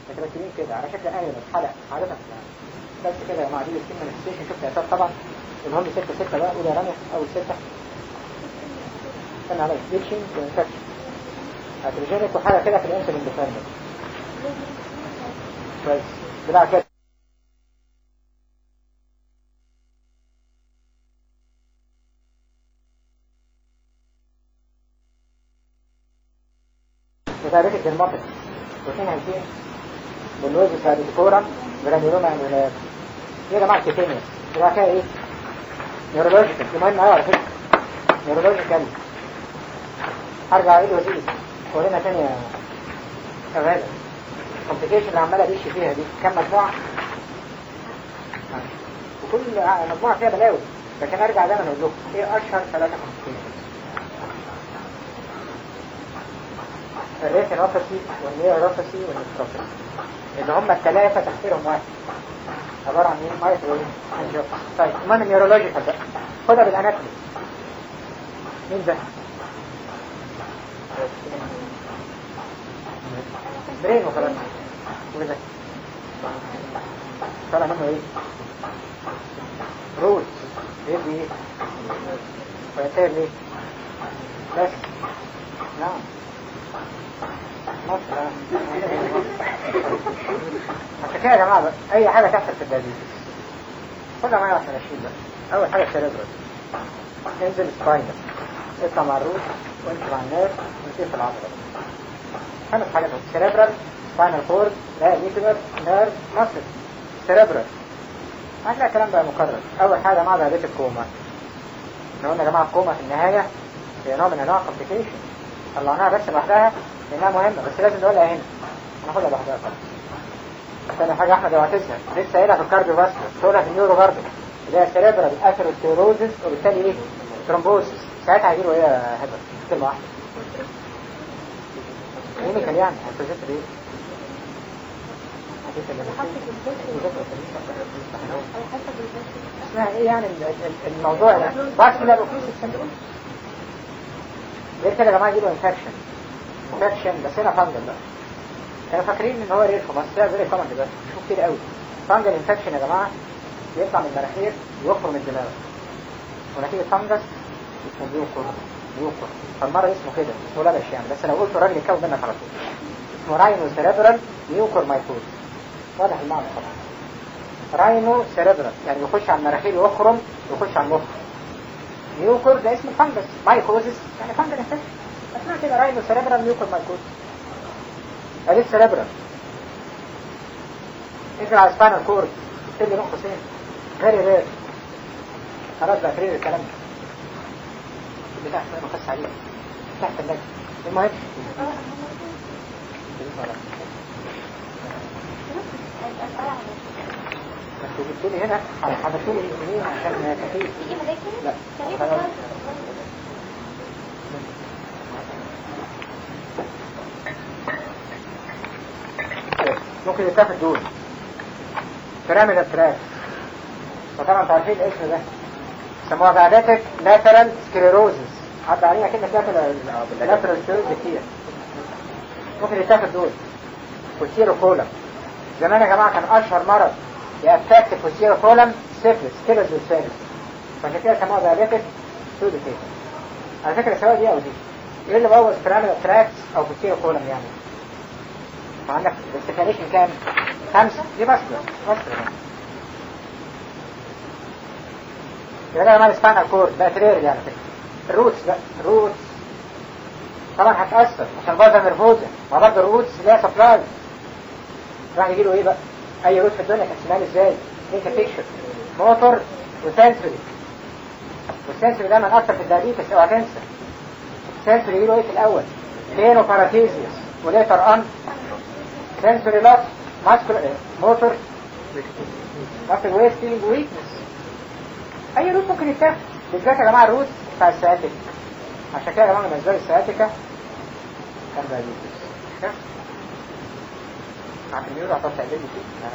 متركبين كده على شكل ايرون حلق عادة يعني. بس كده يا جماعه دي السكين مانيفستيشن. شفت اساس طبعا المهم 6 بقى. قول يا رامي اول 6 استنى عليا بيتشنج وانفكشن اتروجينيك وحاجه كده في الانسولين ديفيرمنت. كويس بلع كده وتعريف الدرماتيك روتين هيسين بالويز الفاريكورم برانيوما انولاد. يا جماعه الكيتينيا بلع كده ايه نيورولوجيكال. المهم على فكره نيورولوجيكال. هرجع ايه الوزير ورينا تاني يا غالب الكومبليكيشن اللي عماله اديش فيها دي كم مجموعه وكل مجموعه فيها بلاوي. لكن ارجع دايما اقول لكم ايه اشهر 3 كومبليكيشن. الريتينوباثي والنيوروباثي والنيوتروباثي اللي هم الثلاثه تفسيرهم واحد عباره عن ايه مايكرو انجيوباثي. طيب المهم النيورولوجيكال بقى خدها بالاناتومي. مين ده؟ برين وخلاص. وكده طلع منه ايه رول ايه دي ايه ويصير ليه بس نعم مصر. عشان كده يا جماعة بقى اي حاجة تحصل في الدليل خدها معايا عشان اشيل بقى. اول حاجة السيريبرال انزل سباينر اطلع مع الروس وانت مع الناس ونسيب في العضلة. 5 حاجات السيريبرال سباينال كورد لا نيكولر نيرف مصر سيريبرال. هتلاقي الكلام بقى مكرر. اول حاجة مع بقية الكوما. احنا قلنا يا جماعة الكوما في النهاية هي نوع من انواع كومبليكيشن طلعناها بس لوحدها لانها مهمة بس لازم نقولها هنا. هناخدها لوحدها طبعا. ثاني حاجة احمد اوعى تنسى لسه قايلها في الكارديو فاسكولار تقولها في النيورو برضه اللي هي سيريبرال اثيروسكليروزس وبالتالي ايه ترومبوسيس. ساعتها هيجيله ايه يا هبل كلمة واحدة كلينيكال يعني هتوجد ايه اسمها ايه يعني الموضوع ده فاسكولار اوكلوسيف سيندروم. غير كده يا جماعه يجيله انفكشن بس هنا فانجل بقى. كانوا فاكرين ان هو ريركو بس ده غير كومن دلوقتي شوف كتير قوي. فانجل انفكشن يا جماعه يطلع من المناخير ويخرج من الدماغ ونتيجه فانجس اسمه بيوكر فالمرض اسمه كده اسمه لبش يعني بس لو قلت راجل يتكون منك على طول اسمه راينو سيريبرال ميوكور مايكوز. واضح المعنى طبعا. راينو سيريبرال يعني يخش على المناخير ويخرم ويخش على المخ. ميوكور ده اسم الفنجس مايكوزس يعني فنجل انفكشن اسمها كده راينو سيريبرال ميوكور مايكوز. ادي السيريبرال. انزل على سباينال كورد تبتدي نقطه سين غير رير خلاص بقى فرير الكلام ده بتاع مخص عليه تحت اللجنة. المهم انتوا جبتوا لي هنا حضرتوا لي منين عشان كثير لا ممكن يتاخد دول بيراميدال تراك. وطبعا انتوا عارفين الاسم ده سموها بعدتك لاترال سكليروزس. عدى عليها كلمة لاترال سكليروزس كتير. ممكن يتاخد دول فوسيرو كولم. زمان يا جماعة كان أشهر مرض يأفكت فوسيرو كولم سيفلس كيلوز والسيفلس فعشان كده سموها بعدتك سودو كيلوز. على فكرة سواء دي أو دي ايه اللي بوظ بيراميدال تراكس أو فوسيرو كولم يعني عندك الاستفاليشن كام؟ 5 دي باسكولار يبقى ده مال سباينال كورد بقى ترير يعني كده. الروتس بقى الروتس طبعا هتأثر عشان برضه نرفوزة ما برضه الروتس ليها سبلاي راح يجيله ايه بقى اي روت في الدنيا كان سمال ازاي لينك بيكشر موتور وسنسوري. والسنسوري ده من اكتر في الدايابيتس اوعى تنسى. السنسوري يجيله ايه في الاول بينو باراتيزيوس وليتر ان سنسوري لوس ماسكولار موتور ماسل ويستنج ويكنس. اي روت ممكن يتاخد بالذات يا جماعه الروت بتاع السياتيك. عشان كده يا جماعه بالنسبه لي السياتيكا كان دايابيتس عشان النيورو هتطلع لي فيه.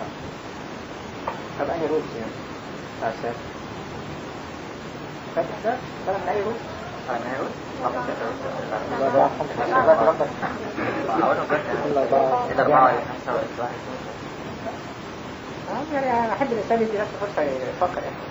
طب انهي روت يعني بتاع السياتيك فاتح ده من اي روت يعني أنا أحب الإنسان يدي نفسه فرصة يفكر يعني.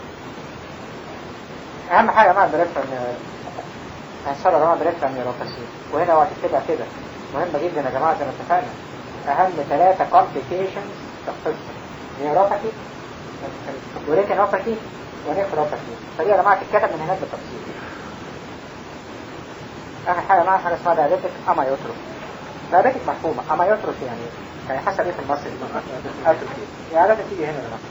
أهم حاجة مع البريفرال هنصر يا جماعة بريفرال نيوروباثي، وهنا وقت كده مهمة جدا يا جماعة زي ما اتفقنا. أهم 3 complications تخص نيوروباثي وريتينوباثي ونيفروباثي، فدي يا جماعة تتكتب من هناك بالتفصيل. آخر حاجة معاها حاجة اسمها دايابيتك أمايوتروفي. دايابيتك مفهومة، أمايوتروفي يعني حسب إيه في المصري؟ أتروفي. يعني لازم تيجي هنا يا جماعة.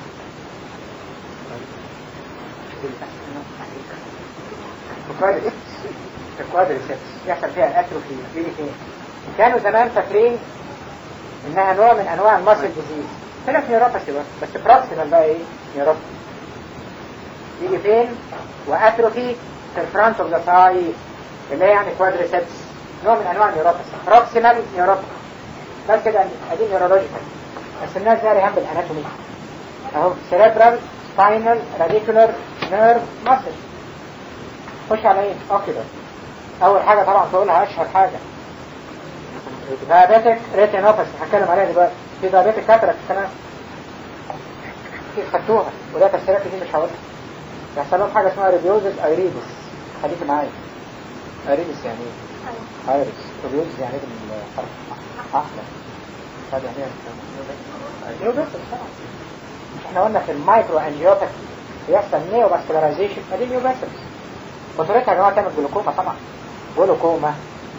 الكوادريسبس يحصل فيها الأتروفي يجي فين؟ كانوا زمان فاكرين إنها نوع من أنواع الماسل ديزيز، طلعت نيوروباثي بس بروكسيمال بقى إيه؟ نيوروباثي. يجي فين؟ وأتروفي في الفرونت اوف ذا ثاي اللي هي يعني كوادريسبس، نوع من أنواع النيوروباثي، بروكسيمال نيوروباثي. بس كده أدي نيورولوجيكال. بس الناس داري هم بالأناتومي أهو سيريبرال سباينال راديكولار نيرف ماسل. خش على ايه؟ كده. اول حاجة طبعا تقولها اشهر حاجة دايابيتك ريتينوباثي، هتكلم عليها دلوقتي. في دايابيتك كاتراكت كمان في خدتوها وده تفسيرات دي مش هقولها. يحصل لهم حاجة اسمها ريبيوزس ايريدس. خليكي معايا. ايريدس يعني ايه؟ ايريس. ريبيوزس يعني ايه بالحرف؟ احلى. طب يعني ايه؟ نيوباثي طبعا. احنا قلنا في المايكرو انجيوباثي بيحصل نيو فاسكولارايزيشن، ادي نيوباثي. بطريقتها يا جماعة تعمل جلوكوما طبعا. جلوكوما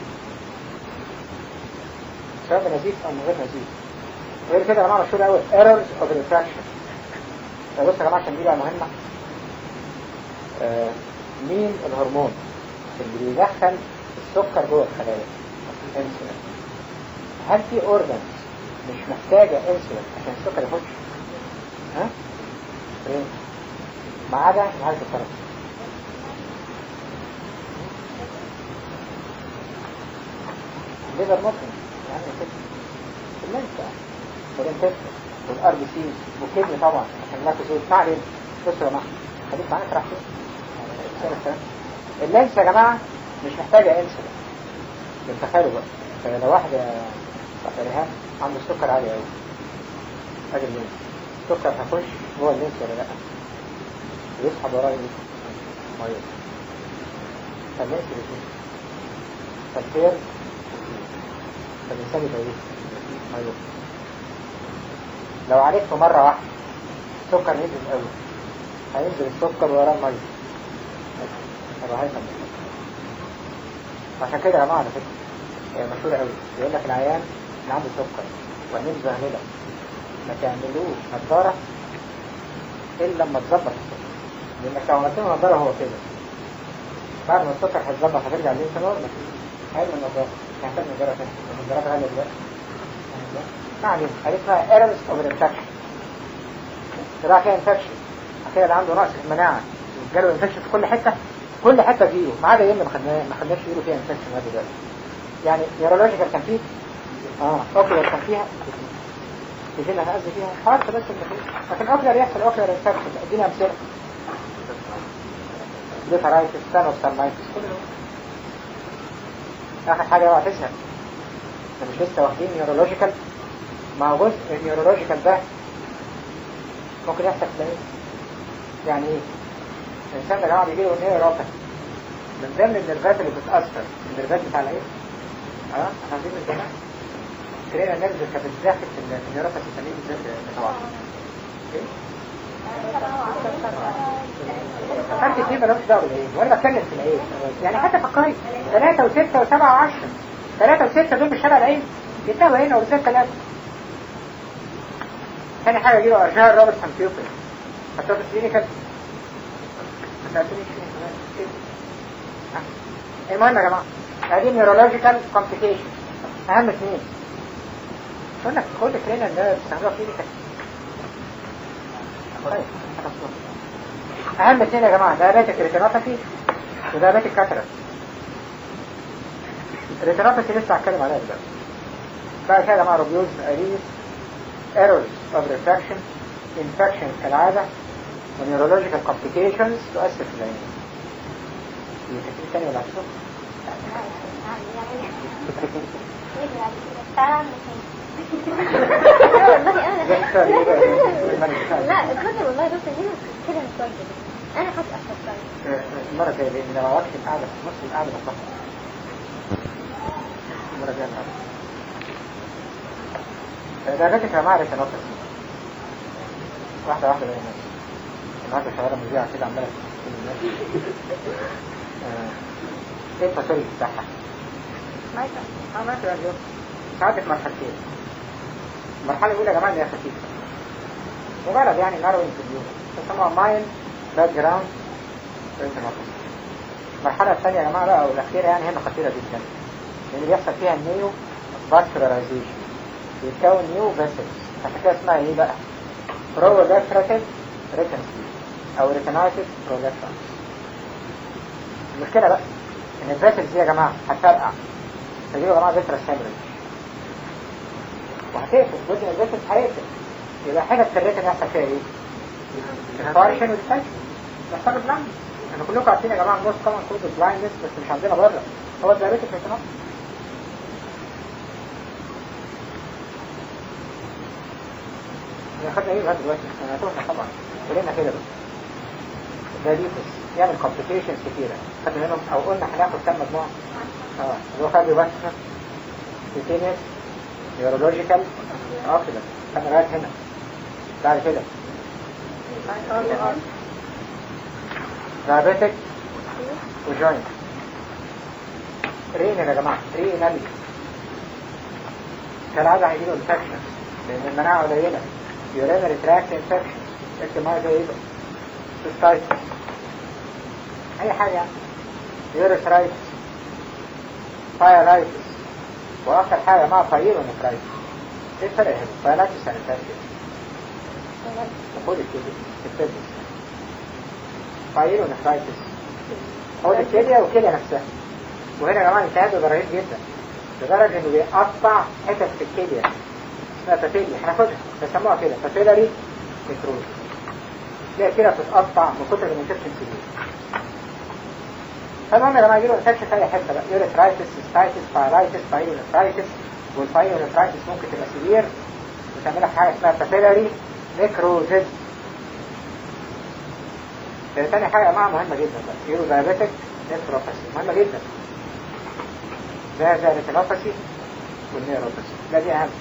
سواء بنزيف او من غير نزيف. غير كده يا جماعة مشهور قوي errors of refraction. بص يا جماعة عشان دي بقى مهمة. مين الهرمون اللي بيدخل السكر جوه الخلايا؟ انسولين. هل في اورجان مش محتاجة انسولين عشان السكر يخش؟ ها؟ ايه؟ ما عدا نهاية الطرف. الليفر ممكن يعني كده اللينسة والانتستين والار بي سي والكدني طبعا عشان لاكوزيت. ما علينا. بصوا يا جماعه خليك معايا اشرح لكم. اللينسة يا جماعه مش محتاجه انسولين. تخيلوا بقى لو واحد رهان عنده السكر عالي قوي، ادي اللينسة السكر هيخش جوه اللينسة ولا لا؟ ويسحب وراه ايه؟ ميه. فاللينسة بتقول فالخير فالإنسان يبقى ايه؟ لو عالجته مرة واحدة السكر نزل قوي، هينزل السكر وراه المية، يبقى هيفهم. عشان كده يا جماعة على فكرة هي مشهورة قوي. يقول لك العيان اللي عنده سكر وعينيه مزهللة ما تعملوش نظارة إلا لما تظبط السكر، لأنك لو عملت له نظارة هو كده بعد ما السكر هتظبط هترجع ليه نورمال. هيعمل نظارة هيحتاج نظارة تانية. النظارات غالية دلوقتي. ما علينا. اسمها errors of infection. طلع فيها infection. أخيرا اللي عنده نقص في المناعة جاله infection في كل حتة فيه ما عدا يمكن ما خدناش يقولوا فيها infection لغاية دلوقتي. يعني neurological كان فيه اوكلر كان فيها تجينا هأذي فيها حارة بس المفروض. لكن اوكلر يحصل اوكلر infection. ادينا أمثلة. ليفرايتس سانوستالمايتس كل ده. آخر حاجة بقى تزهق. احنا مش لسه واخدين نيورولوجيكال؟ مع جزء النيورولوجيكال ده ممكن يحصل تلاقيه. يعني ايه؟ الإنسان ده يا جماعة بيجيله نيوروباثي من ضمن النيرفات اللي بتتأثر. النيرفات بتاع الايه؟ احنا عايزين من زمان كرينا النيرف كانت بتدخل في النيوروباثي السمين ازاي بتتواصل. ايه؟ فكرت فيه ملوش دعوة بالايه؟ وانا بتكلم في الايه؟ يعني حتى فكري 3 و6 و7 و10 3 و6 دول مش شبه العين يتناوى هنا وزي 3. ثاني حاجة يجيله أرجاء الرابط سمتيوبل هتوقف كلينيكال المهم يا جماعة هذه نيورولوجيكال كومبليكيشن. أهم 2 قلنا كل كلينا النيرف بتعملوها كلينيكال. أهم 2 يا جماعة دايابيتك ريتينوباثي ودايابيتك كاتراكت. الريتينوباثي لسه هتكلم عليها دلوقتي. بقى كده يا جماعة روبيوز أريس errors of refraction infection كالعادة ونيورولوجيكال complications تؤثر في العين. يكتب تاني ولا عشو؟ لا الخطر والله بس هنا كده متوجه انا حاسس احسن المرة الجاية لان لو وقت القعدة في نص القعدة بطلع المرة الجاية ده جاتك يا معرفة نقص واحدة بين الناس النهارده شغالة مذيعة كده عمالة تقول الناس ايه الفصول بتاعها؟ مايكا اليوم ساعدك مرحلتين المرحلة الأولى يا جماعة اللي هي خفيفة مجرد يعني نارو انترفيو تسمى ماين باك جراوند المرحلة الثانية يا جماعة بقى أو الأخيرة يعني هنا خطيرة جدا لأن بيحصل فيها النيو فاسكولارايزيشن بيتكون نيو فيسلز عشان كده اسمها ايه بقى؟ proliferative retinopathy أو retinitis proliferans. المشكلة بقى إن الفيسلز دي يا جماعة هتفرقع تجيبوا يا جماعة فيترس هيموريج وهتقفل جزء من الفيسلز هيقفل يبقى حاجة في الريتن يحصل فيها ايه؟ انفارشن وديستنشن محتاج بلاند احنا كلكم عارفين يا جماعة النص طبعا كود بلايندنس بس مش عندنا بره هو الدايركت ريتينوباثي خدنا ايه لغايه دلوقتي؟ احنا هتوحنا طبعا قلنا كده بس دايبيتس يعمل كومبليكيشنز كتيرة خدنا منهم او قلنا هناخد كام مجموعة اللي هو كارديوفاسكولار سيتينيس نيورولوجيكال اوكسيدنت خدنا لغايه هنا بعد كده دايابيتك وجوينت رينال يا جماعة رينال كالعادة هيجيله انفكشن لان المناعة قليلة urinary tract infection اكتب معايا زي ايه بقى سيستايتس اي حاجة يعني يوريثرايتس بايلايتس واخر حاجة مع بايلونيفرايتس ايه الفرق هنا؟ بايلايتس يعني فاكر خد الكلية الكلية بايلونيفرايتس خد الكلية والكلية نفسها وهنا يا جماعة التهاب ده رهيب جدا لدرجة انه بيقطع حتت في الكلية اسمها بابيلي هناخدها بيسموها كده بابيلاري نيكروز تلاقي كده بتتقطع من كتر الانفكشن كبير فالمهم لما يجيله انفكشن في اي حته بقى يوريثرايتس سيستايتس بايلايتس بايلونيفرايتس والبايلونيفرايتس ممكن تبقى سيفير وتعمل لك حاجه اسمها بابيلاري نيكروزيس ثاني حاجه يا جماعه مهمه جدا بقى يورو دايابيتك نيفروباثي مهمه جدا ده الريتينوباثي والنيوروباثي لا دي اهم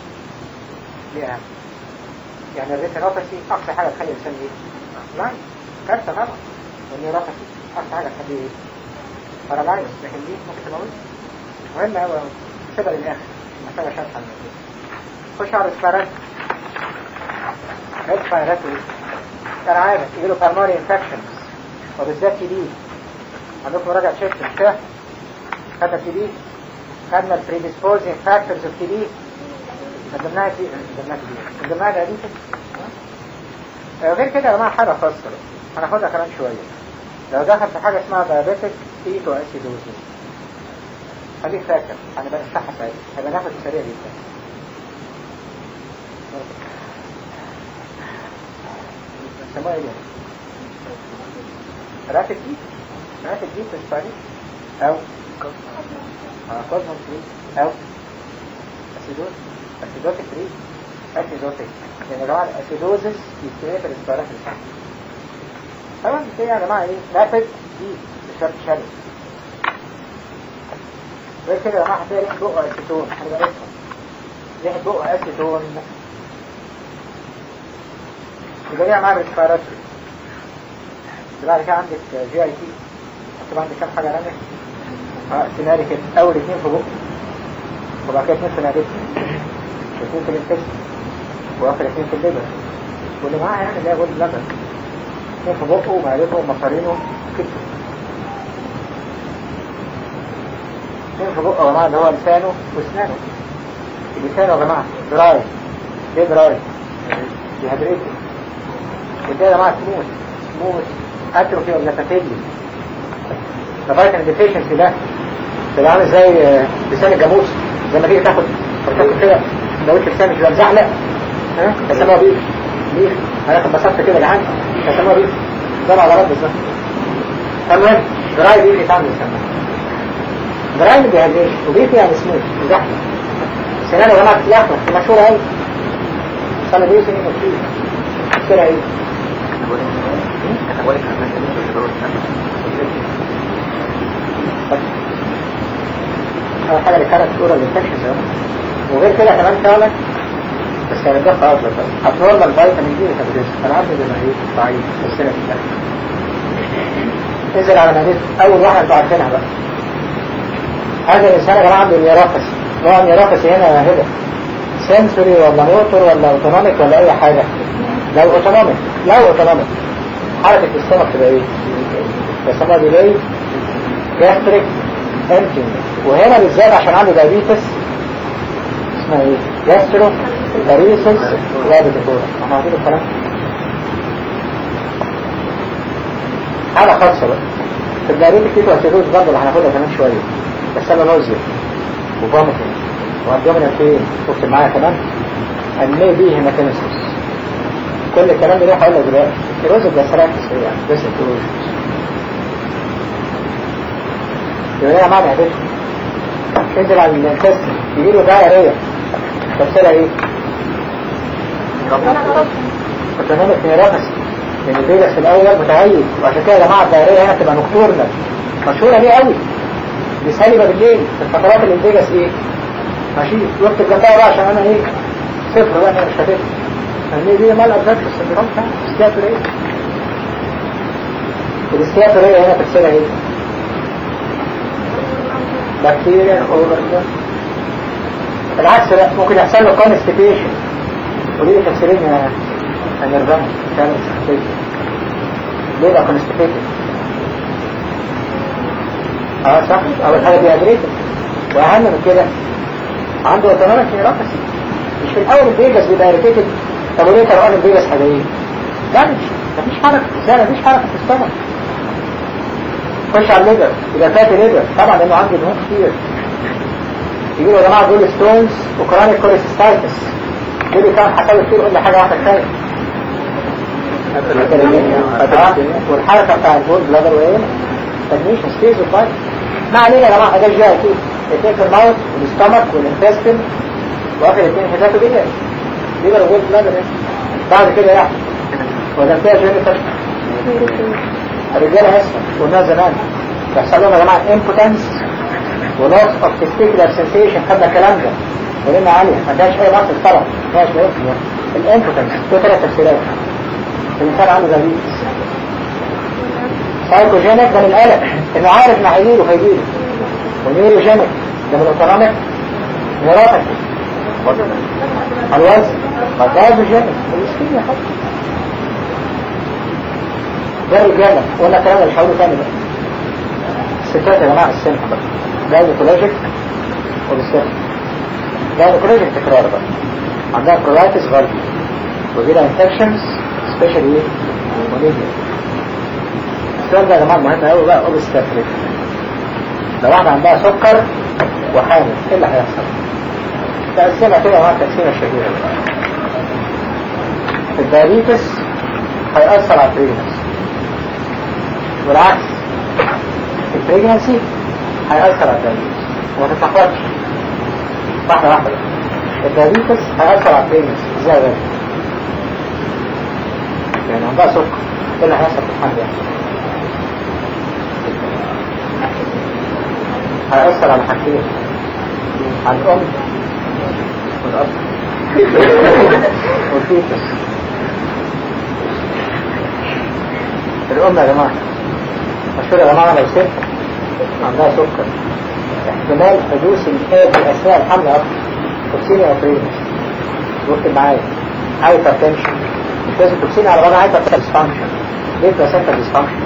يعني الريتينوباثي اقصى حاجه تخلي الانسان ايه؟ لا كارثه طبعا والنيوروباثي اقصى حاجه تخلي ايه؟ بارالايز لكن دي ممكن تموت مهم قوي سيبها للاخر محتاجه شرح عن الموضوع خش على الاسبيرات الاسبيرات انا عارف يجيله بالماري انفكشن وبالذات تي بي عندكم مراجعه شيفت مش كده؟ خدنا تي بي خدنا البريديسبوزنج فاكتورز اوف تي بي قدمناها دي قدمناها دي غير كده يا جماعه حاجه خاصه هناخدها كمان شويه لو دخل في حاجه اسمها دايابيتك كيتو اسيدوزيس خليك فاكر هنبقى نفتحها ساعتها هيبقى ناخد سريع جدا سموها ايه رافد دي في الاسباني او كوزمون فري او اسيدوتيك فري اسيدوتيك يعني يا جماعه الاسيدوزيس يستمر في الاسبيرات الثانيه طبعا دي يا جماعه ايه رافد دي بشرط شرط غير كده يا جماعه هتلاقي ريحه بقى اسيتون هنبقى نفهم ريحه بقى اسيتون يبقى دي يا جماعه الاسبيرات دلوقتي كده عندك جي اي تي طبعا عندك كام حاجه رانك سيناري كده اول اثنين في بقى وبعد كده اثنين في ناديك اثنين في الانتست واخر اثنين في الليبر واللي معاه يعني اللي هي جولد بلادر اثنين في بقه ومعدته ومصارينه كتفه اثنين في بقه يا جماعه اللي هو لسانه واسنانه لسانه يا جماعه دراي ليه دراي؟ ديهادريتد وده يا جماعه سموث اتروفي ولا فاتيلي ده فيتامين ديفيشنسي ده عامل زي لسان الجاموس زي ما تيجي تاخد كده سندوتش لسان مش مزحلق ها بسموها بيف انا كنت بسطت كده جعان بسموها بيف ده العضلات بالظبط المهم دراي بيبي تعمل يسمى دراي اللي بيهديش وبيبي يعني سموث وزحمة سنان يا جماعة بتلخبط مشهورة أوي سنة دي سنين كتير كتير أوي أول حاجة اللي كانت تقول الانفكشنز وغير كده كمان فعلا بس كان ده خلاص أبنورمال فيتامين دي ميتابوليزم أنا عارف إن المريض ضعيف في السنة في الآخر انزل على مدينة أول واحد انتوا عارفينها بقى هذا الإنسان يا جماعة عنده نيوروباثي نوع نيوروباثي هنا هنا سنسوري ولا موتور ولا اوتونوميك ولا أي حاجة لو اوتونوميك حركة السمك تبقى إيه؟ بيسموها ديلي جاستريك امتنج وهنا بالذات عشان عنده دايبيتس اسمها ايه؟ جاسترو داريسس لابيتيفورا احنا عارفين الكلام حالة خاصة بقى في الدايبيتك فيه توسيروز برضه اللي هناخدها كمان شوية بس انا نوزي وفوميتنج وابدومينال بين شفت معايا كمان انمي بيه هيماتيمسيس كل الكلام ده هقول لك دلوقتي السيروز الجاستراكتس ايه يعني بس السيروز يبقى ايه معنى هدف انزل على الانتست يجيله دايرية تفسيرها ايه؟ اوتونوميك نيوروباثي لان الفيجاس في الاول متهيج وعشان كده يا جماعه الدايرية هنا تبقى نكتورنال مشهورة ليه قوي دي سالبة بالليل في الفترات اللي الفيجاس ايه؟ ماشي وقت الجنبها بقى عشان انا ايه؟ صفر بقى انا مش هتفهم يعني دي مال ابزاكت السندروم بتاع السكياتورية السكياتورية هنا تفسيرها ايه؟ بكتيريا اوفر العكس لا ممكن يحصل له كونستيبيشن وليه تفسيرين يا نرفان كان كونستيبيشن ليه بقى كونستيبيشن صح اول حاجه ديهايدريتد واهم من كده عنده اوتونوميك نيوروباثي مش في الاول الفيجاس بيبقى اريتيتد طب وليه ترى الفيجاس حاجه ايه؟ لا مفيش حركه مفيش حركه في السtomach خش على الليبر يبقى فاتي ليبر طبعا لانه عنده دهون كتير يجيله يا جماعه جول ستونز وكرونيك كوليسيستايتس دول كان حصل كتير قلنا حاجه واحده ثانيه والحركه بتاع البول بلادر وايه تدميشن ستيز والبايت ما علينا يا جماعه ده جاي اكيد الاثنين في الماوث والاستمك والانتستين واخر الاثنين حتاته دي ليبر وجول بلادر بعد كده يعني ولا فيها جينيتال الرجاله اسفل قلنا زمان بيحصل لهم يا جماعه امبوتنس ولوس اوف تستيكولار سنسيشن خدنا الكلام ده ولما عاليه ما فيهاش اي مصر طبعا ما فيهاش الامبوتنس في ثلاث تفسيرات الانسان عنده دايبيتس سايكوجينيك ده من القلق انه عارف ما هيجيله ونيروجينيك ده من الاوتونوميك نيوروباثي الوزن ماتازوجينيك المسكين يا حبيبي ده الرجاله ولا الكلام اللي هقوله تاني بقى الستات يا جماعه السن بقى جاينيكولوجيك والسن جاينيكولوجيك تكرار بقى عندها كولايتس فالفي وجيلها انفكشنز سبيشالي ايه؟ مونيجيا السؤال ده يا جماعه مهم قوي بقى اوبستاتريك لو واحده عندها سكر وحامل ايه اللي هيحصل؟ تقسمها كده مع التقسيمه الشهيره الدايابيتس هيأثر على البريجنسي والعكس البريجنسي هيأثر على الدايابيتس وما تتلخبطش واحدة الدايابيتس هيأثر على البريجنسي ازاي بقى؟ يعني عندها سكر ايه اللي هيحصل في الحمل يعني؟ هيأثر على حاجتين على الأم والأب والفيتس الأم يا جماعة مشهور يا جماعة لو ست عندها سكر احتمال حدوث الآب أثناء الحمل أكتر توكسيني أو بريمس واكتب معايا هايبر تنشن مش لازم توكسيني على بعضها هايبر ديسفانكشن ليه بلاسنتا ديسفانكشن؟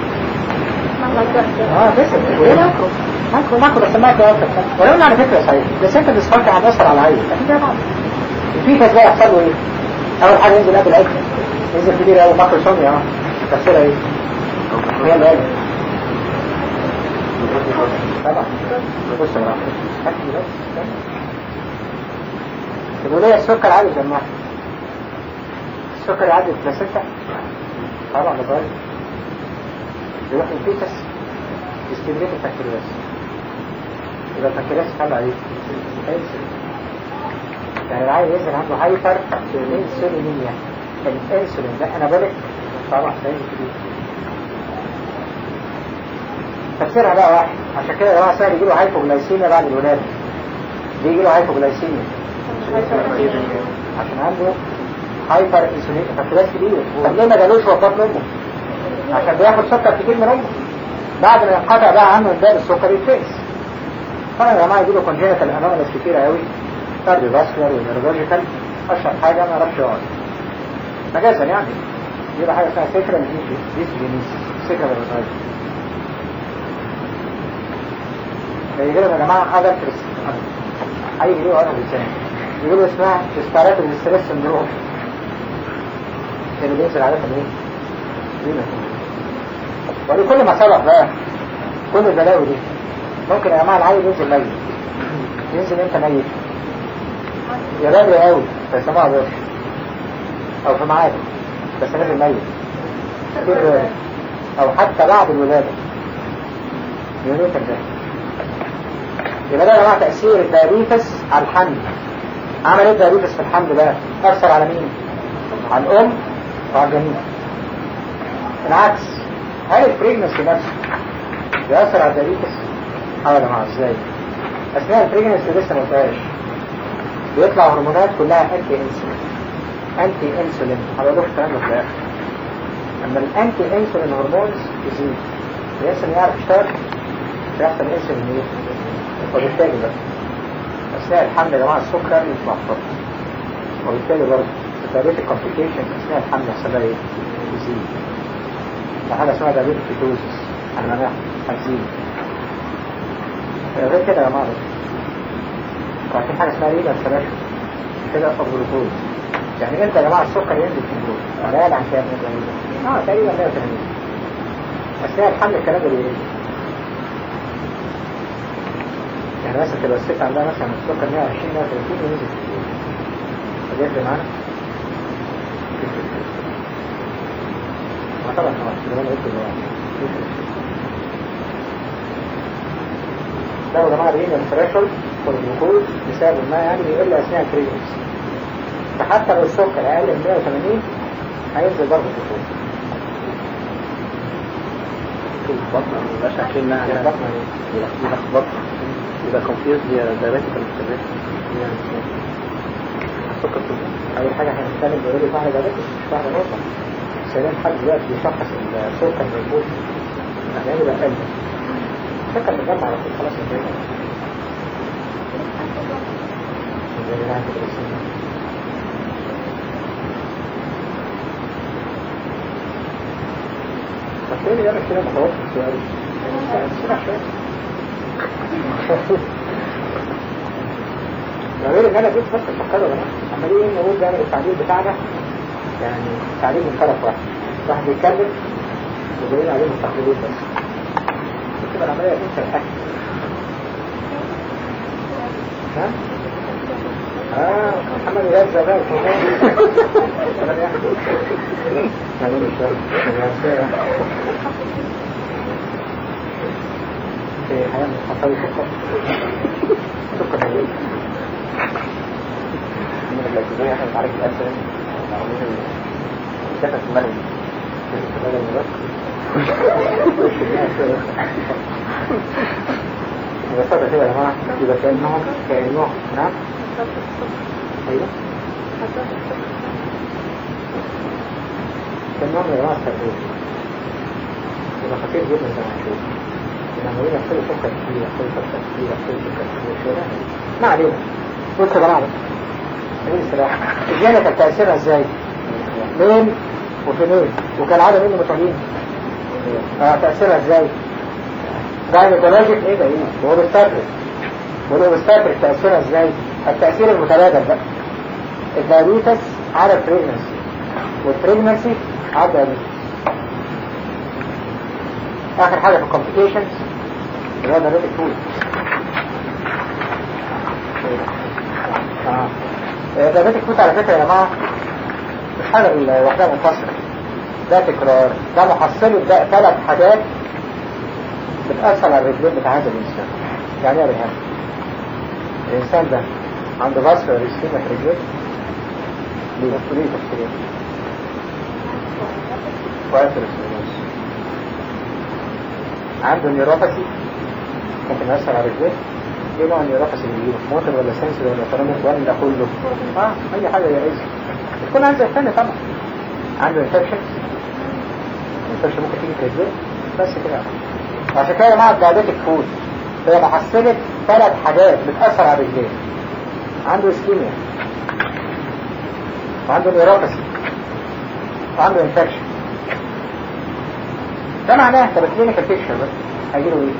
بس ماكو بس ماكو أكتر ولو على فكرة صحيح بلاسنتا ديسفانكشن هتأثر على العيل لكن ده بعض الفيتس بقى يحصل له ايه؟ أول حاجة ينزل قبل العيد ينزل كبير أوي ماكو سونيا تفسيرها ايه؟ هي اللي قالت طبعا بص يا جماعه اكل بس تقول لي السكر عالي يا جماعه السكر يعدي البلاسنتا طبعا ده صغير يروح الفيتس يستمريت البنكرياس، يبقى البنكرياس يطلع ايه؟ انسولين. يعني العيل ينزل عنده هايبر انسولينيميا. الانسولين ده انابوليك طبعا سيد كبير. تفسيرها بقى واحد، عشان كده يا جماعه سهل يجيله هايبوغلايسيميا بعد الولاده. ليه يجيله هايبوغلايسيميا؟ عشان عنده هايبر انسولين بنكرياس كبير. طب ليه ما جالوش وفاه امه؟ عشان بياخد سكر كتير من امه. بعد ما ينقطع بقى عنه الدم السكر يتفقس. طبعا يا جماعه يجيله كونجينيتال انوماليز كتيره قوي، كارديوفاسكولار ونيورولوجيكال. اشهر حاجه ما اعرفش اقعد مجازا يعني يبقى حاجه اسمها سيكرال ديسجينيس، سيكرال بالغاز. يجي لهم يا جماعه حاجه هيجي له انا لسان يقول له اسمها استعراض الاستريس سندروم اللي بينزل عاده ايه؟ ولكل ما سبق بقى كل البلاوي دي ممكن يا جماعه العيل ينزل ميت. ينزل امتى ميت؟ يا بدري قوي فيسموها بوش او في ميعاد بس نازل ميت كتير، او حتى بعد الولاده يومين كده. يبقى ده يا جماعه تاثير الدايابيتس على الحمل. عمل ايه الدايابيتس في الحمل بقى؟ اثر على مين؟ على الام وعلى الجنين. العكس، هل البريجنسي نفسه بيأثر على الدايابيتس؟ يا جماعه ازاي؟ اثناء البريجنسي لسه ما قلتهاش بيطلع هرمونات كلها انتي انسولين. انتي انسولين هقول لكم الكلام ده في الاخر. اما الانتي انسولين هرمونز يزيد الانسولين يعرف يشتغل فيحصل انسولين ايه؟ وبالتالي بقى اثناء الحمل يا جماعه السكر يتلخبط، وبالتالي برضه الدايابيتيك كومبليكيشن اثناء الحمل يحصل لها ايه؟ يزيد. حاجه اسمها دايابيتيك كيتوزيس المناعه هتزيد. غير كده يا جماعه وفي حاجه اسمها ريدر فلاش كده الجلوكوز. يعني امتى يا جماعه السكر ينزل في الجلوكوز؟ على عن كام؟ تقريبا 180 اثناء الحمل. الكلام ده بيقل. يعني مثلا تبقى الست عندها مثلا السكر 120 130 وينزل في الجلوكوز. فبيفرق معانا؟ ما طبعا زمان قلت ده يا جماعه ريدر فلاش والجلوكوز بسبب ما يعني بيقل اثناء البريجنسي. فحتى لو السكر اقل من 180 هينزل برضه في الفوق. البطن ما بيبقاش عارفين انها يلخبط يبقى كونفيوز دايركت السكر كله. اول حاجه هنتكلم بيقول لي واحده دايركت مش واحده نقطه. سلام حد دلوقتي بيشخص السكر موجود يعني يبقى قل. السكر بيتجمع على طول خلاص انتهينا. فالتالي يعمل كده متوقف السؤال سرع شوية. غير ان انا جيت بس افكره بنا عمالين نقول بيعمل التعليل بتاعنا يعني تعليل من طرف واحد بيتكلم وجايين عليه مستقبلين بس بتبقى العملية تنسى الحاجة. ها؟ محمد ولاد زبال كمان يعني مش في حياة حصل سكر سكر هلوي من اللاجزية احنا بنعرف الأسر معمولين كفة الملل يبقى صدق كده يا جماعة يبقى كأنهم نعم ايوه كأنهم يا جماعة التربية يبقى خطير جدا زي ما نشوف لما يحصلوا سكر كتير يحصلوا سكر كتير يحصلوا سكر كتير شوية ما علينا بص يا جماعة ايه الصراحة الجينة كانت تأثيرها ازاي؟ مين وفي مين وكالعادة مين المطالين؟ تأثيرها ازاي؟ جاينيكولوجيك ايه ده ايه؟ والاوبستاتريك تأثيرها ازاي؟ التأثير المتبادل بقى الدايابيتس على البريجنسي والبريجنسي على الدايابيتس. اخر حاجة في الكومبليكيشنز اللي هو دايابيتك فود. دايابيتك فود على فكرة يا جماعة مش حاجة لوحدها منفصلة، ده تكرار، ده محصله ده 3 حاجات بتأثر على الرجلين بتاع هذا الإنسان. يعني ايه رهان؟ الإنسان ده عنده فاسكولار اسكيميا في رجليه ليه تفسيرين وأثيروسكليروز، عنده نيوروباثي ممكن يأثر على رجليه. ايه نوع النيوروباثي اللي بيجيبه؟ موتر ولا سنسور ولا اوتونوميك ولا كله؟ اي حاجه يا ريس. تكون عنده الثاني طبعا عنده انفكشن ممكن تيجي في رجليه بس كده. عشان كده يا جماعه الدايابيتك فود هي محصلة 3 حاجات بتأثر على رجليه. عنده اسكيميا وعنده نيوروباثي وعنده انفكشن. ده معناه طب الكلينيكال بيكتشر بس هيجيله ايه؟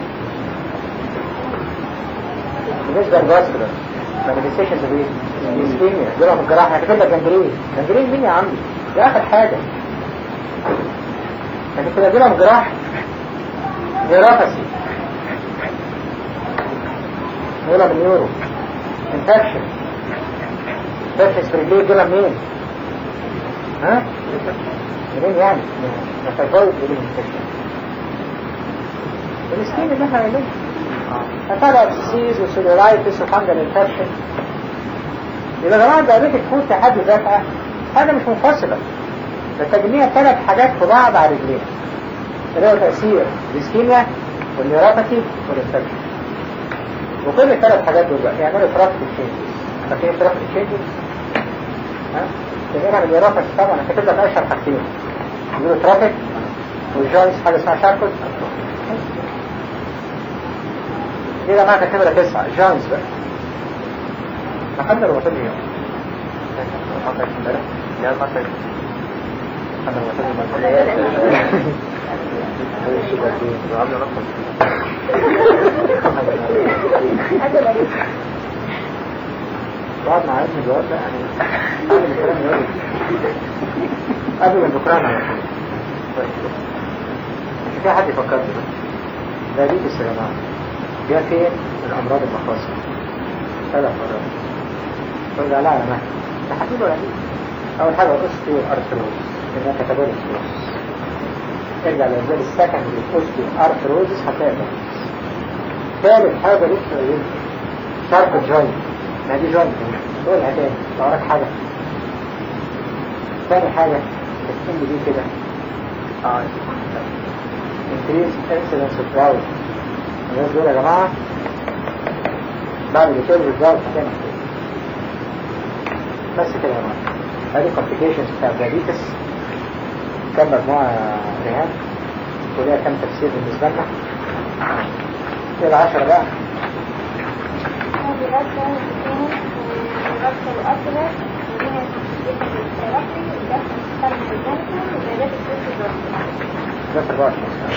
بالنسبه للفاسكولار مانيفستيشنز اوف ايه؟ اسكيميا. جرى في الجراحه هكتب لك جنجرين مين يا عمي؟ ده اخر حاجه. لكن كده جرى في الجراحه نيوروباثي نقولها بالنيورو انفكشن في رجليه. جرى منين؟ ها؟ منين يعني؟ نتفاوت ايه الانفكشن؟ الاسكيميا اللي احنا قايلينها هتابع السيز والسيلولايتس وفانجل انفكشن. يبقى يا جماعه الدايابيتك فود في حد ذاتها حاجه مش منفصله، ده تجميع 3 حاجات في بعض على رجلين اللي هو تاثير الاسكيميا والنيوروباثي والانفكشن. وكل ال3 حاجات دول بقى يعملوا ترافيك تشينجز. فاكرين ترافيك تشينجز؟ ها؟ تجميعها بالنيوروباثي طبعا. انا كاتب لك اشهر حاجتين يقولوا ترافيك والجوينتس حاجه اسمها شاركوت. دي يا جماعه كاتبه 9 جوينتس بقى. لحد الوصول اليوم لا ما صار لحد الوصول بعد ما عرفنا الجواب ده يعني قبل الكلام يوري قبل الذكران على طول. مش في حد يفكر بقى ده دي بس يا جماعه جاء فين الامراض المفاصل 3 مرات. قلنا لا يا مهد ده حبيب ولا دي. اول حاجه اوستيو ارثروز انها كاتابوليك سكلوز. ارجع للزال السكن اوستيو ارثروز هتلاقي ده. ثالث حاجه لسه شارك جوينت. ما دي جوينت دول هتاني لو وراك حاجه. ثاني حاجه السن دي كده increase incidence of gout. الناس دول يا جماعه بعد اللي كده بالظبط هتعمل كده. بس كده يا جماعه هذه complications بتاع الدايابيتس. كم مجموعه رهان وليها كم تفسير بالنسبه لنا. كده 10 بقى. ده 24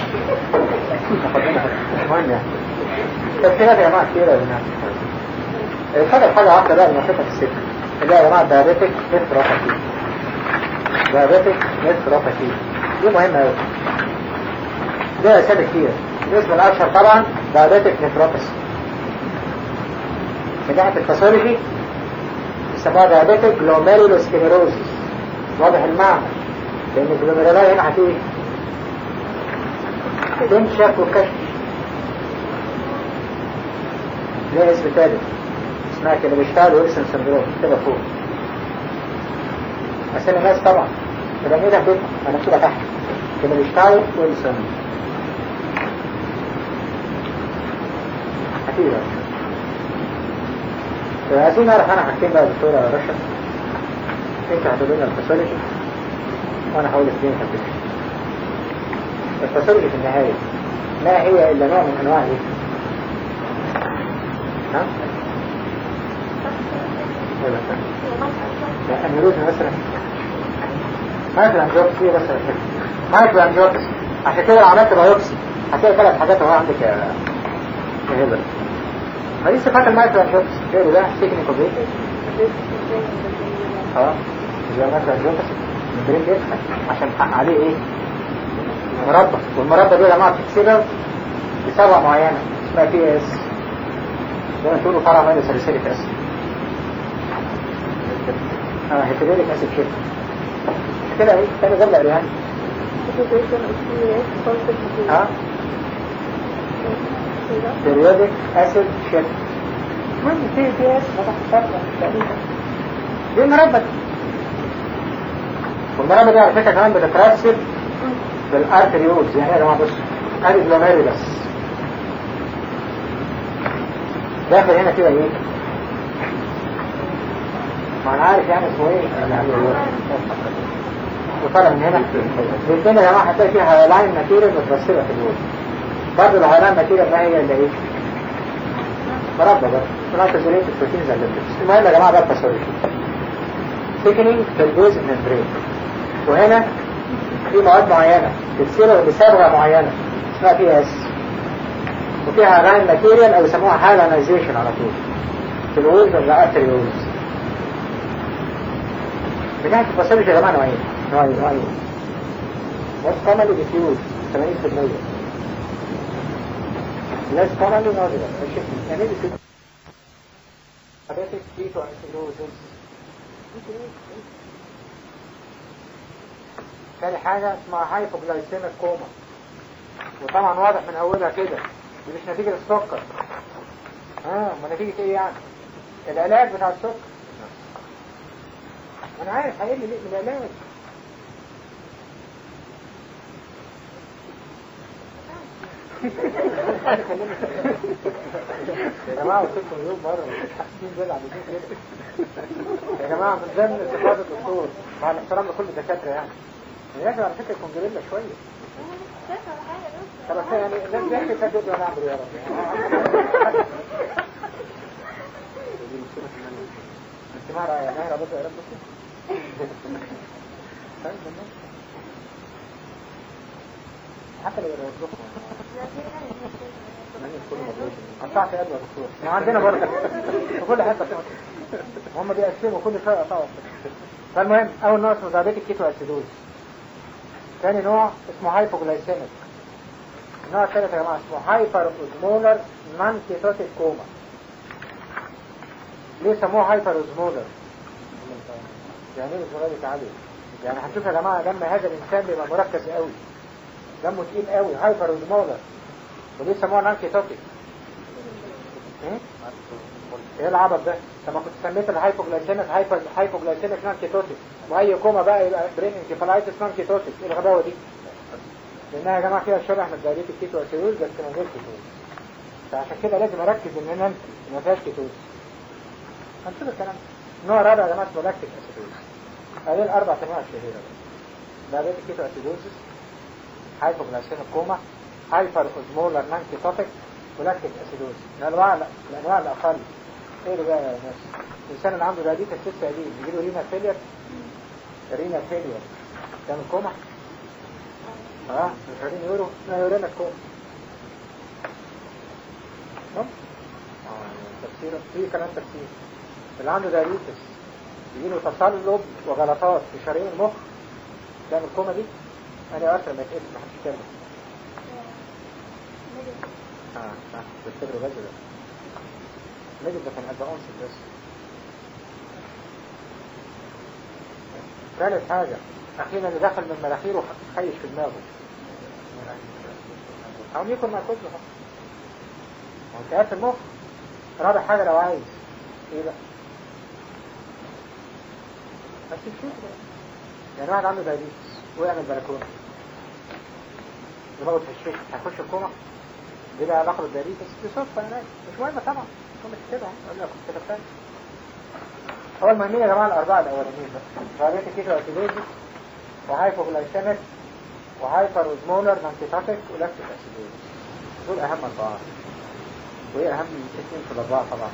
مهم يعني. تفسيرات يا جماعه كتيره يا جماعه. فاضل حاجه واحده بقى نشوفها في السكه اللي هي يا جماعه دايابيتك نيفروباثي. دايابيتك نيفروباثي دي مهمه قوي. ده اسباب كتير. الاسم الاشهر طبعا دايابيتك نيفروباثي. من ناحيه الباثولوجي يسموها دايابيتك جلوميرولوسكليروزيس. واضح المعنى لان الجلوميرولاي هنا هتيجي تنشف وكشف. ليه اسم ثالث اسمها كده بيشتغل ويلسون سندروم كده فوق. اسامي الناس طبعا يبقى ايه ده بيتها انا كده تحت كده بيشتغل ويلسون. اكيد عايزين نعرف انا حاجتين بقى يا دكتوره رشا. انت هتقول لنا الباثولوجي وانا هقول الكلينيكال بيكتشر. الباثولوجي في النهايه ما هي الا نوع من انواع ايه؟ ها؟ لا أميلوز مثلا مايكرو انجيوبسي مثلا مايكرو انجيوبسي. عشان كده لو عملت بايوبسي هتلاقي 3 حاجات اهو عندك يا هبل. ما دي صفات المايكرو انجيوبسي. غيره ده تكنيكال بيه زي مايكرو انجيوبسي البرين بيدخل عشان تحقق عليه ايه؟ مربى. والمربى دي يا جماعه بتتسبب بسبب معينه اسمها بي اس. زي ما تقولوا فرع مالي ساليسيليك اسيد. هيتبالك اسيد كده كده ايه تاني جملة يعني periodic acid shift. المهم في اس ما تحصلش تقريبا دي المربى دي. والمربى دي على فكرة كمان بتترسب بالارتريولز. يعني يا جماعة بص ادي جلوميري بس داخل هنا كده ايه؟ ما انا عارف يعني اسمه ايه؟ وطالع من هنا الاثنين يا جماعة هتلاقي فيها هايلاين ماتيريال مترسبة في الوجه. برضه الهايلاين ماتيريال ده هي اللي ايه؟ مربى بقى مربى زي البروتينز اللي بتبس. المهم يا جماعة ده الباثولوجي ثيكنينج في الجزء من البرين. وهنا في مواد معينة بتصير بصبغة معينة اسمها بي اس وفيها هايلاين ماتيريال او يسموها هايلاينايزيشن على طول في الوجه ولا ارتريولز. من ناحية الباثولوجي يا جماعة نوعين most commonly diffuse 80% less commonly nodular 20%. يعني دي كده diabetic ketoacidosis. تاني حاجة اسمها هايبوجلايسيميك كوما وطبعا واضح من اولها كده دي مش نتيجة السكر. ما نتيجة ايه يعني؟ العلاج بتاع السكر. انا عارف هيقل ليه من العلاج. يا جماعة قلت لكم اليوم مرة مش حاسين زي العمليين كده. يا جماعة من ضمن استفادة الدكتور مع الاحترام لكل الدكاترة يعني لازم على فكرة يكون جريلا شوية. طب يعني لازم يحكي كده وانا اعمل يا رب. انت ما رأيك نهر ابدا يا رب حتى لو يرزقكم قطعت يا دكتور. ما عندنا برضه في كل حته هم بيقسموا كل شويه قطعوا. فالمهم اول نوع اسمه دايابيتيك كيتواسيدوز. ثاني نوع اسمه هايبوجلايسيميك. النوع الثالث يا جماعه اسمه هايبر اوزمولر نون كيتوتيك كوما. ليه سموه هايبر اوزمولر؟ يعني ايه اوزمولاريتي عاليه؟ يعني هنشوف يا جماعه دم هذا الانسان بيبقى مركز قوي دمه تقيل قوي هايبر اوزمولر. وليه سموها نون كيتوتيك؟ ايه العبط ده؟ لما كنت سميت الهايبوجلايسيميك هايبوجلايسيميك نون كيتوتيك واي كوما بقى يبقى برين انكفالايتس نون كيتوتيك. ايه الغباوه دي؟ لانها يا جماعه فيها شبه من دايابيتيك كيتواسيدوز بس من غير كيتوز. فعشان كده لازم اركز ان انا ما فيهاش كيتوز. هنشوف الكلام ده. نوع رابع يا جماعه اسمه لاكتيك اسيدوز. هذه الاربع انواع الشهيره دايابيتيك كيتواسيدوزس هايبوجلايسيميك كوما هايبر اوزمولر نون كيتوتيك ولاكتيك اسيدوز. الانواع الاقل. ايه اللي بقى يا ناس؟ الانسان اللي عنده دايابيتس لسه قديم يجي له رينا فيلير كان كوما. مش عارفين يقولوا ما يورينا الكوما. تفسير في كلام تفسير. اللي عنده دايابيتس يجي له تصلب وغلطات في شرايين المخ كان الكوما دي. انا اكثر ما يتقلق ما حدش يتكلم. صح بالصبر بس ده نجد ده كان أدفانس بس. ثالث حاجة أخيرا اللي دخل من مناخيره خيش في دماغه أو يكون مركز له وانتهاء في المخ. رابع حاجة لو عايز إيه بقى؟ بس تشوف يعني واحد عنده دايابيتس وقع من البلكونة دماغه تهشش هيخش الكوما. دي بقى علاقة بالدايابيتس دي صدفة هناك مش مهمة طبعا. مش كده اقول لك كده ثاني. هو المهمين يا جماعه الاربعه الاولانيين بس دايابيتيك كيتواسيدوزس وهايبوجلايسيميك وهايبر اوزمولر نون كيتوتيك ولاكتيك اسيدوزس. دول اهم اربعه. وايه اهم اثنين في الاربعه طبعا؟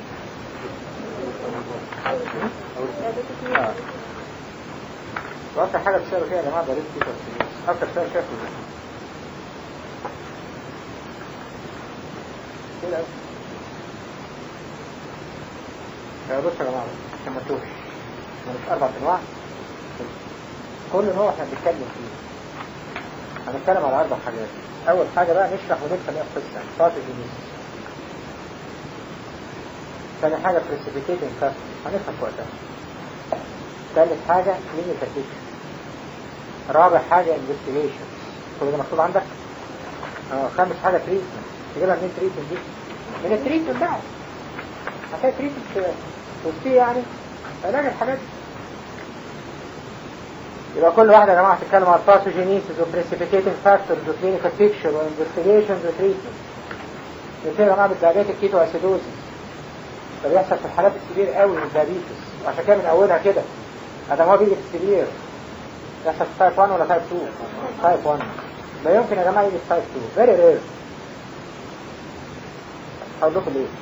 واكتر حاجه بتشتغل فيها يا جماعه دايابيتيك كيتواسيدوزس. اكتر سؤال شافه كده بص يا جماعة عشان ما تتوهش مش 4 انواع. كل نوع احنا بنتكلم فيه هنتكلم على 4 حاجات. اول حاجة بقى نشرح ونفهم ايه القصة باثوجينيسيس. ثاني حاجة بريسيبيتيتنج كاست هنفهم في وقتها. ثالث حاجة كلينيكال بيكتشر. رابع حاجة انفستيجيشن كل ده مكتوب عندك. خامس حاجة تريتمنت تجيبها من التريتمنت دي؟ من التريتمنت بقى. هتلاقي تريتمنت وفيه يعني علاج الحاجات دي. يبقى كل واحدة يا جماعة تتكلم عن باثوجينيسيس وبريسيبيتيتنج فاكتورز وكلينيكال بيكتشر وانفستيجيشنز وتريتمنت. يبتدي يا جماعة بالدايابيتيك كيتو اسيدوزيس. ده بيحصل في الحالات الكبير قوي من الدايابيتس، وعشان كده من اولها كده ادام هو بيجي في السرير يحصل في تايب 1 ولا تايب 2؟ تايب 1. لا يمكن يا جماعة يجي في تايب 2، فيري رير. هقول لكم ليه.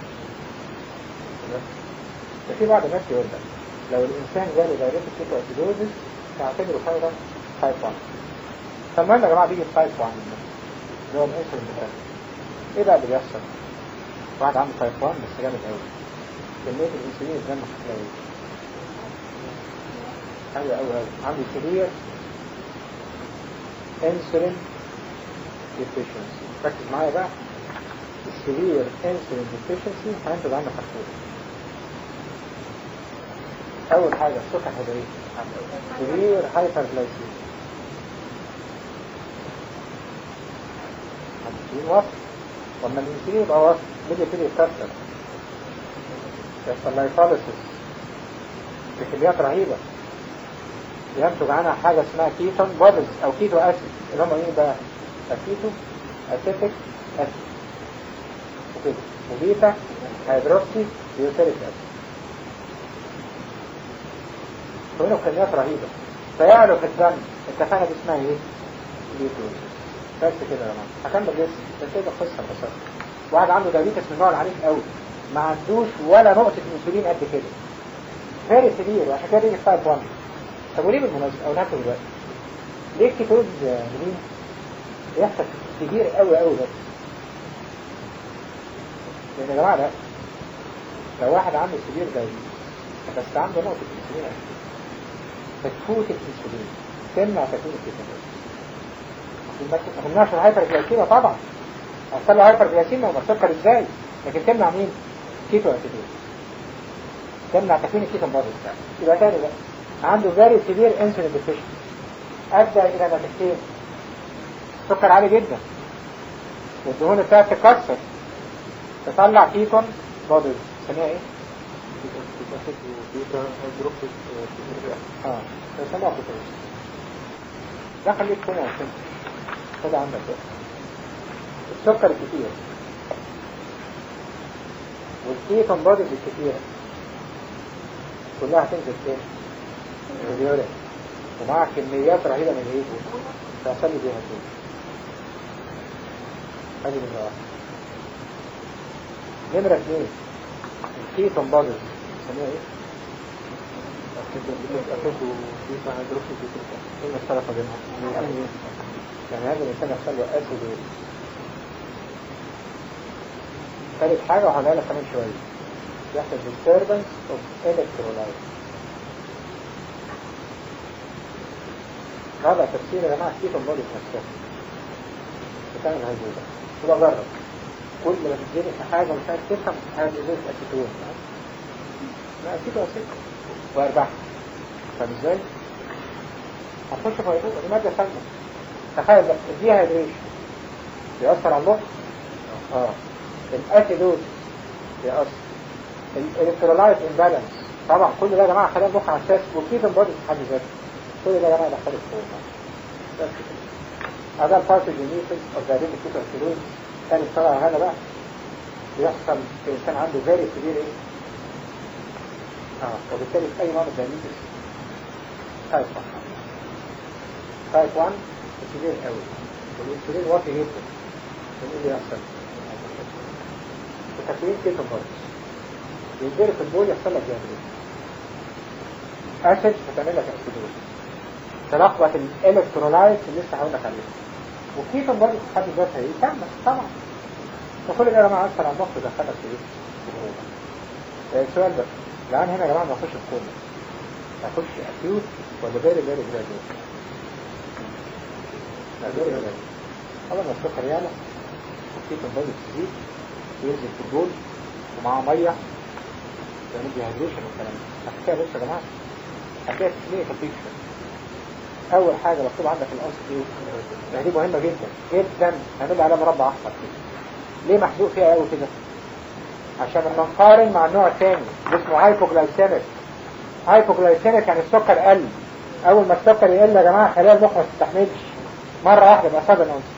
في بعض الناس يقول لك لو الانسان جاله دايابيتيك كيتو اسيدوزيس تعتبره فعلا تايب 1. فالمهم يا جماعة بيجي في تايب 1 اللي هو الانسولين بتاعه. ايه بقى اللي بيحصل؟ واحد عنده تايب 1 بس جامد قوي، كمية الانسولين في دمه هتلاقي حاجة قوي عنده كبير انسولين ديفيشنسي. ركز معايا بقى، السيفير انسولين ديفيشنسي هينتج عنه حاجتين. اول حاجة السكر هيبقى ايه؟ سيفير هايبرجلايسيميا. الانسولين وصل، وما الانسولين يبقى وصل بيجي يبتدي يتكسر، يحصل لايفاليسيس بكميات رهيبة، ينتج عنها حاجة اسمها كيتون بودز او كيتو اسيد، اللي هم ايه بقى؟ الكيتو اسيتيك اسيد وكده، وبيتا هيدروكسي بيوتيريك اسيد. فهنا كميات رهيبة فيعلو في الدم. اتفقنا دي اسمها ايه؟ ليتوز. بس كده يا جماعه هكمل لسه بس كده قصه بسيطه. واحد عنده دايابيتس من النوع العنيف قوي، ما عندوش ولا نقطه انسولين قد كده، فيري سيفير، وعشان كده بيجي تايب 1. طب وليه بالمناسبه او ناكل دلوقتي ليه الكيتوز منين بيحصل كبير قوي قوي؟ بس لان يا جماعه لا، لو واحد عنده سيفير دايابيتس بس عنده نقطه انسولين قد كده فتفوت الانسولين تمنع تكوين الكيتوز. ما تمنعش الهايبرجلايسيميا طبعا، هتحصل له هايبرجلايسيميا وما السكر ازاي، لكن تمنع مين؟ كيتو اسيدوز، تمنع تكوين الكيتون بودز. يبقى تاني بقى عنده فيري سيفير انسولين ديفيشنسي ادى الى نتيجتين: السكر عالي جدا والدهون بتاعتها تتكسر تطلع كيتون بودز، اسمها ايه؟ بيتا هيدروكسيد اسمها كيتون. ده خليك سنة وسنة خد عندك بقى السكر الكتير والكيتون بودز الكتيرة كلها هتنزل فين؟ اليورين، ومع كميات رهيبة من الايه؟ تحصل لي بيها فين؟ هذه نمرة واحد. نمرة اثنين الكيتون بودز اسمها ايه؟ أكيد بيتا هيدروكسيد بيتا. ايه المختلفة بينهم؟ يعني هذا الإنسان يحصل له أسيد. ثالث حاجة وهقولها لك كمان شوية، يحصل disturbance of electrolytes. هذا تفسير يا جماعة كيتون بودز نفسها بتعمل هيدروجين. يبقى جرب كل ما تديني في حاجة مش عارف تفهم حاجة إزاي أسيتون، لا أسيتو أسيتو وأربعة. طب إزاي؟ هتخش في هيدروجين، دي مادة سامة. تخيل بقى الدي هيدريشن بيأثر على المخ. الاسيدوز بيأثر، الالكترولايت امبالانس طبعا. كل ده يا جماعه خلينا المخ حساس، والكيتون بودز في حد ذاته كل ده يا جماعه دخل الفورمه. بس كده هذا الباثوجينيسيس اوف دايابيتيك كيتون اسيدوز. ثاني طبعا هذا بقى بيحصل في انسان عنده فيري سيفير ايه؟ وبالتالي في اي نوع من الدايابيتس تايب 1. تايب 1 سيفير قوي والانسولين واطي جدا. ايه اللي يحصل؟ تكوين كيتون بودز ينزل في البول، يحصل لك ديابيتس. اسيد هتعمل لك اسيدوز، تلخبط الالكترولايت اللي لسه هقول لك عليها. والكيتون بودز في حد ذاتها ايه؟ سامه طبعا. فكل ده يا جماعه اثر على المخ ودخلك في ايه؟ السؤال ده الان هنا يا جماعه ما اخش في كوما، اخش اكيوت ولا فيري جراديوال؟ فيري جراديوال. اول ما السكر يعلى الكيتون بودز تزيد وينزل في البول ومعاه ميه يعني ديهايدريشن والكلام ده. عشان كده بصوا يا جماعه هتلاقي كلينيكال بيكتشر. اول حاجه مكتوب عندك الاصل ايه؟ دي مهمه جدا جدا، هنعمل عليها مربع احمر كده. ليه محزوق فيها قوي كده؟ عشان لما نقارن مع النوع الثاني اسمه هايبوجلايسيميك. هايبوجلايسيميك يعني السكر قل. اول ما السكر يقل يا جماعه خلايا المخ ما تستحملش مره واحده يبقى صدى نقص.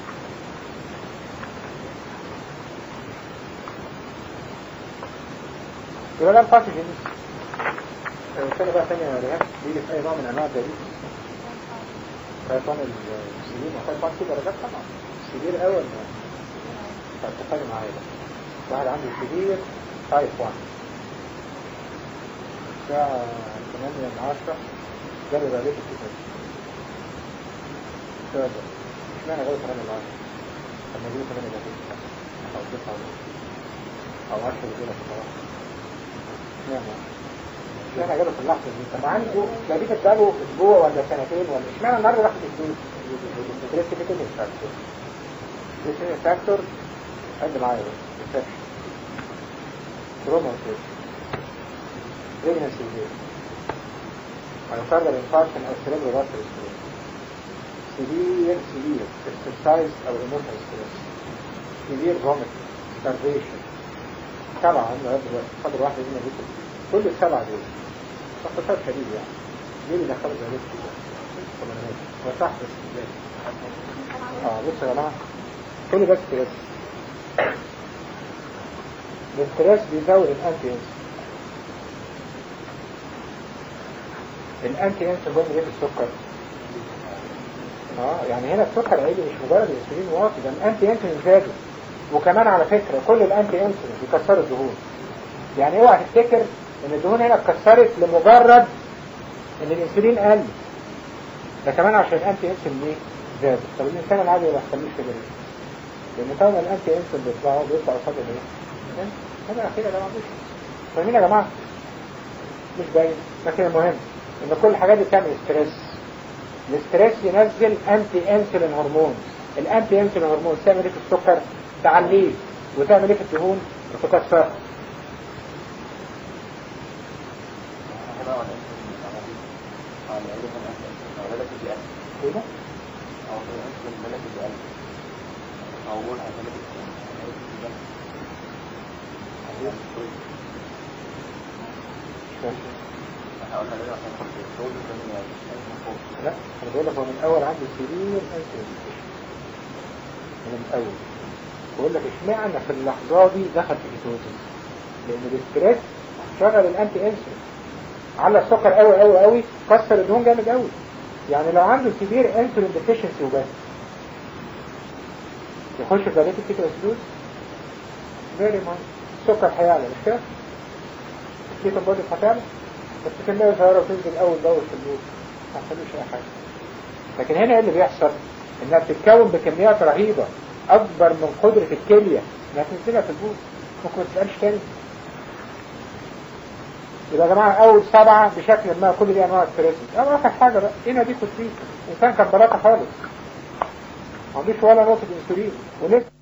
يبقى ده الباثوجينيز. الثاني بقى ثانيه يا ريهام بيجي في اي نوع من انواع الدايبيتس. تايبان السليم وتايبان في درجات طبعا. السبير اول ما تتفاعل معايا بقى. واحد عنده سبير تايب 1 الساعة 8 من 10 جرب عليك الكتاب. السؤال ده اشمعنى جرب 8 من 10 لما يجيب 8 من 10 او 9 او 10 يجيبها في الصراحة. اشمعنى جرب في اللحظة دي؟ طب عنده تلاقيه بقاله اسبوع ولا سنتين ولا اشمعنى النهارده راح الدكتور؟ الكريستيفيتيشن فاكتور. الكريستيفيتيشن فاكتور قد معايا بس تروما وكيش pregnancy rate myocardial infarction أو cerebral vascular stroke severe exercise أو emotional stress severe vomiting starvation 7 عندنا دلوقتي فاضل واحدة هنا بس كل ال7 دول باختصار شديد يعني ليه اللي دخلوا زي كده هو صح بس ازاي بصوا يا جماعة كل ده ستريس. الاستريس بيزود الانتي انسولين بيعمل ايه في السكر؟ يعني هنا السكر عالي مش مجرد الانسولين واطي، ده الانتي انسولين زاد. وكمان على فكره كل الانتي انسولين بيكسروا الدهون. يعني اوعى تفتكر ان الدهون هنا اتكسرت لمجرد ان الانسولين قل، ده كمان عشان الانتي انسولين ايه؟ زاد. طب الانسان العادي ما يحصلوش كده ليه؟ لان طبعا الانتي انسولين بيطلع قصاد الايه؟ هذا اخيرا ده مش فاهمين يا جماعه؟ مش باين، لكن المهم ان كل الحاجات دي بتعمل ستريس. الاستريس ينزل انتي انسولين هرمون. الانتي انسولين هرمون تعمل ايه في السكر؟ تعليه. وتعمل ايه في الدهون؟ تكسرها. ايه ده؟ لا انا بقول لك هو من الاول عنده سرير انسولين من الاول. بقول لك اشمعنى في اللحظه دي دخل في كيتوزيس؟ لان الاستريس شغل الانتي انسولين على السكر قوي قوي قوي، كسر الدهون جامد قوي. يعني لو عنده سيفير انسولين ديفيشنسي وبس يخش في دايرة الكيتوزيس فيري مان السكر هيعلى مش كده؟ الكيتون بودي هتعلى بس كمية صغيرة وتنزل أول دور في النور ما حصلوش أي حاجة. لكن هنا اللي بيحصل إنها بتتكون بكميات رهيبة أكبر من قدرة الكلية إنها تنزلها في البول، ممكن ما تسألش تاني. يبقى يا جماعة أول 7 بشكل ما كل دي أنواع الستريسز. آخر حاجة بقى هنا دي كنت الإنسان كان بلاطة خالص ما عندوش ولا نقطة انسولين ولسه